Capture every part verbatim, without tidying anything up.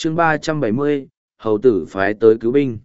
chương ba trăm bảy mươi, hầu tử phái tới cứu binh.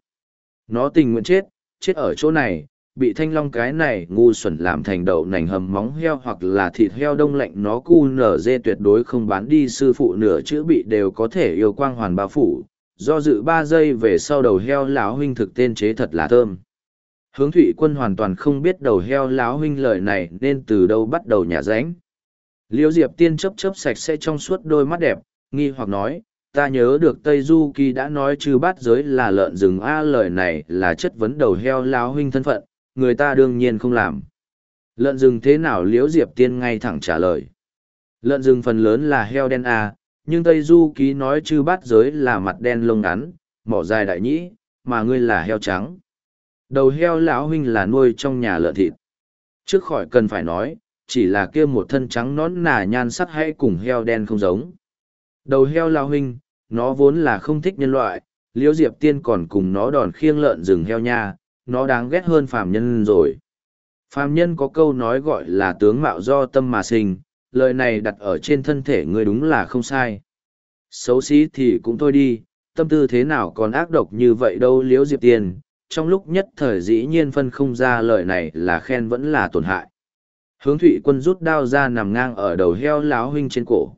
Nó tình nguyện chết, chết ở chỗ này, bị thanh long cái này ngu xuẩn làm thành đậu nành hầm móng heo hoặc là thịt heo đông lạnh, nó cu nở dê tuyệt đối không bán đi. Sư phụ nửa chữ bị đều có thể yêu quang hoàn bao phủ, do dự ba giây về sau đầu heo lão huynh thực tên chế thật là thơm. Hướng Thụy Quân hoàn toàn không biết đầu heo lão huynh lời này nên từ đâu bắt đầu nhả ránh. Liễu Diệp Tiên chớp chớp sạch sẽ trong suốt đôi mắt đẹp, nghi hoặc nói, ta nhớ được Tây Du Kỳ đã nói trừ bát giới là lợn rừng a, lời này là chất vấn đầu heo lão huynh thân phận, người ta đương nhiên không làm. Lợn rừng thế nào? Liễu Diệp Tiên ngay thẳng trả lời. Lợn rừng phần lớn là heo đen a, nhưng Tây Du Ký nói trừ bát giới là mặt đen lông ngắn, mỏ dài đại nhĩ, mà ngươi là heo trắng. Đầu heo lão huynh là nuôi trong nhà lợn thịt. Trước khỏi cần phải nói, chỉ là kia một thân trắng nón nà nhan sắc hay cùng heo đen không giống. Đầu heo lão huynh, nó vốn là không thích nhân loại, Liễu Diệp Tiên còn cùng nó đòn khiêng lợn rừng heo nha, nó đáng ghét hơn phàm nhân rồi. Phàm nhân có câu nói gọi là tướng mạo do tâm mà sinh, lời này đặt ở trên thân thể ngươi đúng là không sai. Xấu xí thì cũng thôi đi, tâm tư thế nào còn ác độc như vậy đâu. Liễu Diệp Tiên trong lúc nhất thời dĩ nhiên phân không ra lời này là khen vẫn là tổn hại. Hướng Thụy Quân rút đao ra nằm ngang ở đầu heo lão huynh trên cổ.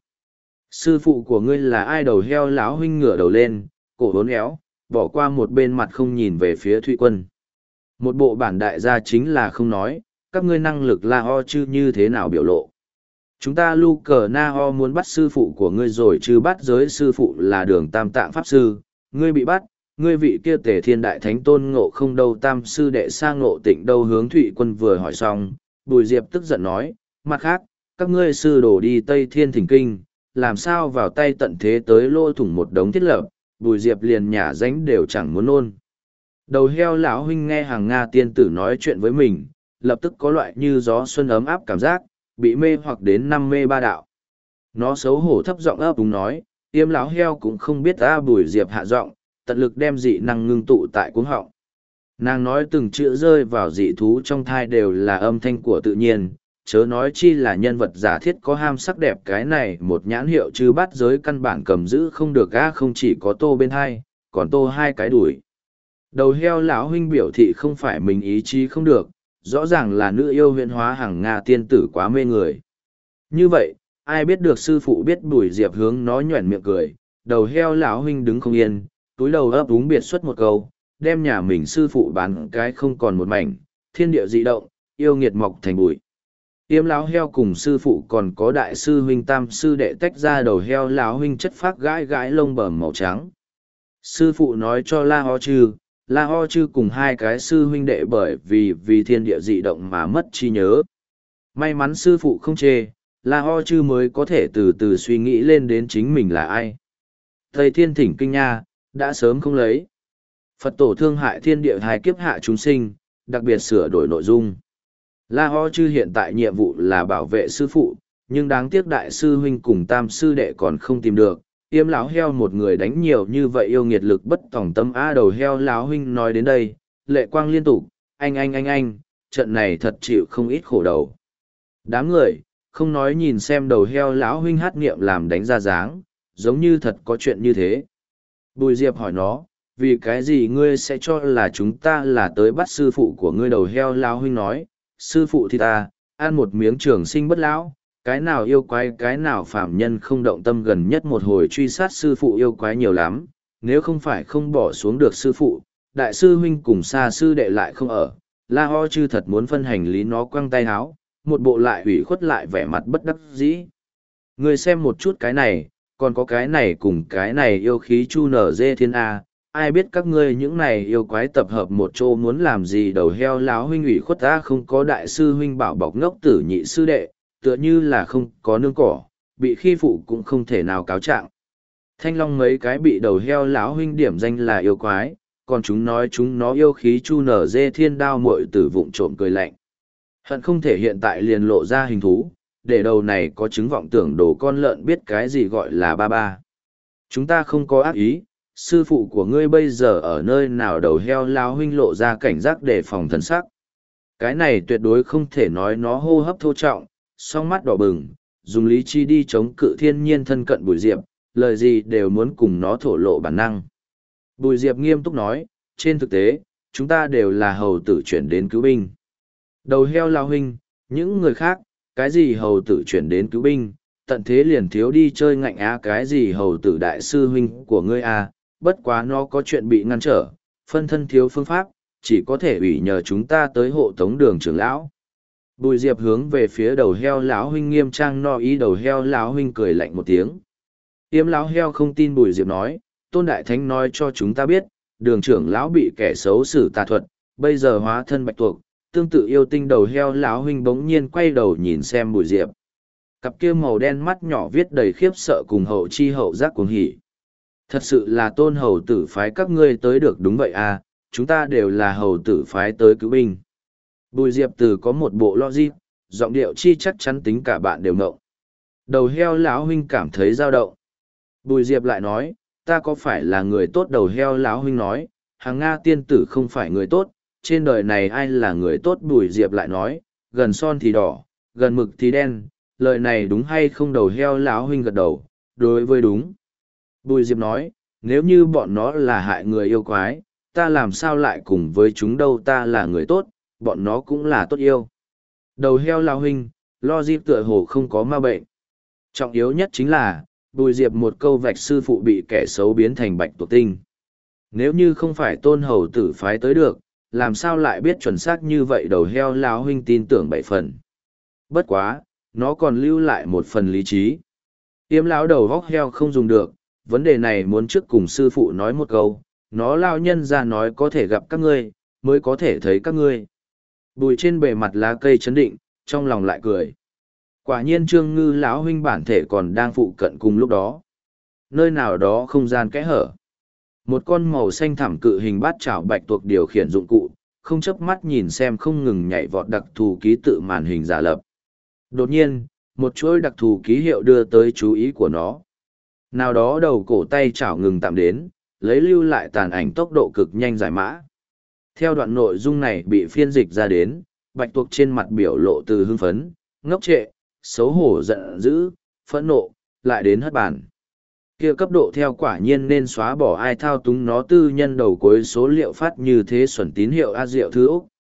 Sư phụ của ngươi là ai? Đầu heo lão huynh ngửa đầu lên, cổ hốn éo, bỏ qua một bên mặt không nhìn về phía Thụy Quân. Một bộ bản đại gia chính là không nói, các ngươi năng lực la ho chứ như thế nào biểu lộ. Chúng ta lu cờ na ho muốn bắt sư phụ của ngươi rồi, chứ bắt giới sư phụ là Đường Tam Tạng Pháp Sư, ngươi bị bắt, ngươi vị kia Tề Thiên Đại Thánh Tôn Ngộ Không đâu, tam sư đệ sang Ngộ Tịnh đâu. Hướng Thụy Quân vừa hỏi xong, Bùi Diệp tức giận nói, mặt khác, các ngươi sư đổ đi Tây Thiên Thỉnh Kinh, làm sao vào tay tận thế tới lô thủng một đống thiết lập. Bùi Diệp liền nhả ránh đều chẳng muốn nôn. Đầu heo lão huynh nghe hàng Nga tiên tử nói chuyện với mình, lập tức có loại như gió xuân ấm áp cảm giác, bị mê hoặc đến năm mê ba đạo. Nó xấu hổ thấp giọng ấp úng nói, Yêm lão heo cũng không biết ta. Bùi Diệp hạ giọng, tận lực đem dị năng ngưng tụ tại cuống họng. Nàng nói từng chữ rơi vào dị thú trong thai đều là âm thanh của tự nhiên, chớ nói chi là nhân vật giả thiết có ham sắc đẹp, cái này một nhãn hiệu chứ bắt giới căn bản cầm giữ không được ga, không chỉ có tô bên hai, còn tô hai cái đuổi. Đầu heo lão huynh biểu thị không phải mình ý chí không được, rõ ràng là nữ yêu huyễn hóa hàng Nga tiên tử quá mê người. Như vậy, ai biết được sư phụ biết. Bùi Diệp hướng nó nhoẻn miệng cười, đầu heo lão huynh đứng không yên, túi đầu ấp úng biệt xuất một câu, đem nhà mình sư phụ bán cái không còn một mảnh, thiên địa dị động, yêu nghiệt mọc thành bụi. Yêm lão heo cùng sư phụ còn có đại sư huynh tam sư đệ tách ra. Đầu heo lão huynh chất phác gãi gãi lông bờm màu trắng. Sư phụ nói cho La Ho Chư, La Ho Chư cùng hai cái sư huynh đệ bởi vì vì thiên địa dị động mà mất trí nhớ. May mắn sư phụ không chê, La Ho Chư mới có thể từ từ suy nghĩ lên đến chính mình là ai. Thầy Thiên Thỉnh Kinh nha, đã sớm không lấy. Phật tổ thương hại thiên địa hai kiếp hạ chúng sinh, đặc biệt sửa đổi nội dung. La Ho Chư hiện tại nhiệm vụ là bảo vệ sư phụ, nhưng đáng tiếc đại sư huynh cùng tam sư đệ còn không tìm được. Yêm lão heo một người đánh nhiều như vậy yêu nghiệt lực bất tòng tâm a. Đầu heo lão huynh nói đến đây, lệ quang liên tục, anh anh anh anh, trận này thật chịu không ít khổ đầu. Đám người, không nói nhìn xem đầu heo lão huynh hát nghiệm làm đánh ra dáng, giống như thật có chuyện như thế. Bùi Diệp hỏi nó, vì cái gì ngươi sẽ cho là chúng ta là tới bắt sư phụ của ngươi? Đầu heo lão huynh nói, sư phụ thì ta, ăn một miếng trường sinh bất lão, cái nào yêu quái cái nào phạm nhân không động tâm. Gần nhất một hồi truy sát sư phụ yêu quái nhiều lắm, nếu không phải không bỏ xuống được sư phụ, đại sư huynh cùng xa sư đệ lại không ở. La Ho Chư thật muốn phân hành lý, nó quăng tay háo, một bộ lại ủy khuất lại vẻ mặt bất đắc dĩ. Người xem một chút cái này, còn có cái này cùng cái này yêu khí chu nở dê thiên A, ai biết các ngươi những này yêu quái tập hợp một chỗ muốn làm gì? Đầu heo láo huynh ủy khuất ta, không có đại sư huynh bảo bọc ngốc tử nhị sư đệ, tựa như là không có nương cỏ, bị khi phụ cũng không thể nào cáo trạng. Thanh long mấy cái bị đầu heo láo huynh điểm danh là yêu quái, còn chúng nói chúng nó yêu khí chu nở dê thiên đao muội tử vụng trộm cười lạnh. Hận không thể hiện tại liền lộ ra hình thú, để đầu này có chứng vọng tưởng đồ con lợn biết cái gì gọi là ba ba. Chúng ta không có ác ý, sư phụ của ngươi bây giờ ở nơi nào? Đầu heo lao huynh lộ ra cảnh giác để phòng thần sắc. Cái này tuyệt đối không thể nói nó hô hấp thô trọng, song mắt đỏ bừng, dùng lý chi đi chống cự thiên nhiên thân cận Bùi Diệp, lời gì đều muốn cùng nó thổ lộ bản năng. Bùi Diệp nghiêm túc nói, trên thực tế, chúng ta đều là hầu tử chuyển đến cứu binh. Đầu heo lao huynh, những người khác, cái gì hầu tử chuyển đến cứu binh, tận thế liền thiếu đi chơi ngạnh á cái gì hầu tử đại sư huynh của ngươi à, bất quá nó có chuyện bị ngăn trở, phân thân thiếu phương pháp, chỉ có thể ủy nhờ chúng ta tới hộ tống đường trưởng lão. Bùi Diệp hướng về phía đầu heo lão huynh nghiêm trang no ý đầu heo lão huynh cười lạnh một tiếng. Yếm lão heo không tin Bùi Diệp nói, Tôn Đại Thánh nói cho chúng ta biết, đường trưởng lão bị kẻ xấu xử tà thuật, bây giờ hóa thân bạch tuộc, tương tự yêu tinh đầu heo lão huynh bỗng nhiên quay đầu nhìn xem Bùi Diệp. Cặp kia màu đen mắt nhỏ viết đầy khiếp sợ cùng hậu chi hậu giác cuồng hỉ. Thật sự là Tôn hầu tử phái các ngươi tới được đúng vậy à, chúng ta đều là hầu tử phái tới cứu binh. Bùi Diệp từ có một bộ logic, giọng điệu chi chắc chắn tính cả bạn đều ngộng. Đầu heo lão huynh cảm thấy dao động. Bùi Diệp lại nói, ta có phải là người tốt? Đầu heo lão huynh nói, hàng Nga tiên tử không phải người tốt, trên đời này ai là người tốt? Bùi Diệp lại nói, gần son thì đỏ, gần mực thì đen, lời này đúng hay không? Đầu heo lão huynh gật đầu, đối với đúng. Bùi Diệp nói, nếu như bọn nó là hại người yêu quái, ta làm sao lại cùng với chúng đâu? Ta là người tốt, bọn nó cũng là tốt yêu. Đầu heo lão huynh, lo dịp tựa hồ không có ma bệnh. Trọng yếu nhất chính là, Bùi Diệp một câu vạch sư phụ bị kẻ xấu biến thành bạch tuộc tinh. Nếu như không phải Tôn hầu tử phái tới được, làm sao lại biết chuẩn xác như vậy? Đầu heo lão huynh tin tưởng bảy phần. Bất quá, nó còn lưu lại một phần lý trí. Yếm lão đầu góc heo không dùng được, vấn đề này muốn trước cùng sư phụ nói một câu, nó lao nhân ra nói có thể gặp các ngươi, mới có thể thấy các ngươi. Bùi trên bề mặt lá cây chấn định, trong lòng lại cười. Quả nhiên Trương Ngư lão huynh bản thể còn đang phụ cận cùng lúc đó. Nơi nào đó không gian kẽ hở. Một con màu xanh thẳm cự hình bát chảo bạch tuộc điều khiển dụng cụ, không chớp mắt nhìn xem không ngừng nhảy vọt đặc thù ký tự màn hình giả lập. Đột nhiên, một chuỗi đặc thù ký hiệu đưa tới chú ý của nó. Nào đó đầu cổ tay chảo ngừng tạm đến, lấy lưu lại tàn ảnh tốc độ cực nhanh giải mã. Theo đoạn nội dung này bị phiên dịch ra đến, bạch tuộc trên mặt biểu lộ từ hưng phấn, ngốc trệ, xấu hổ giận dữ, phẫn nộ, lại đến hất bàn. Kia cấp độ theo quả nhiên nên xóa bỏ ai thao túng nó tư nhân đầu cuối số liệu phát như thế xuẩn tín hiệu A Diệu Thư Úc.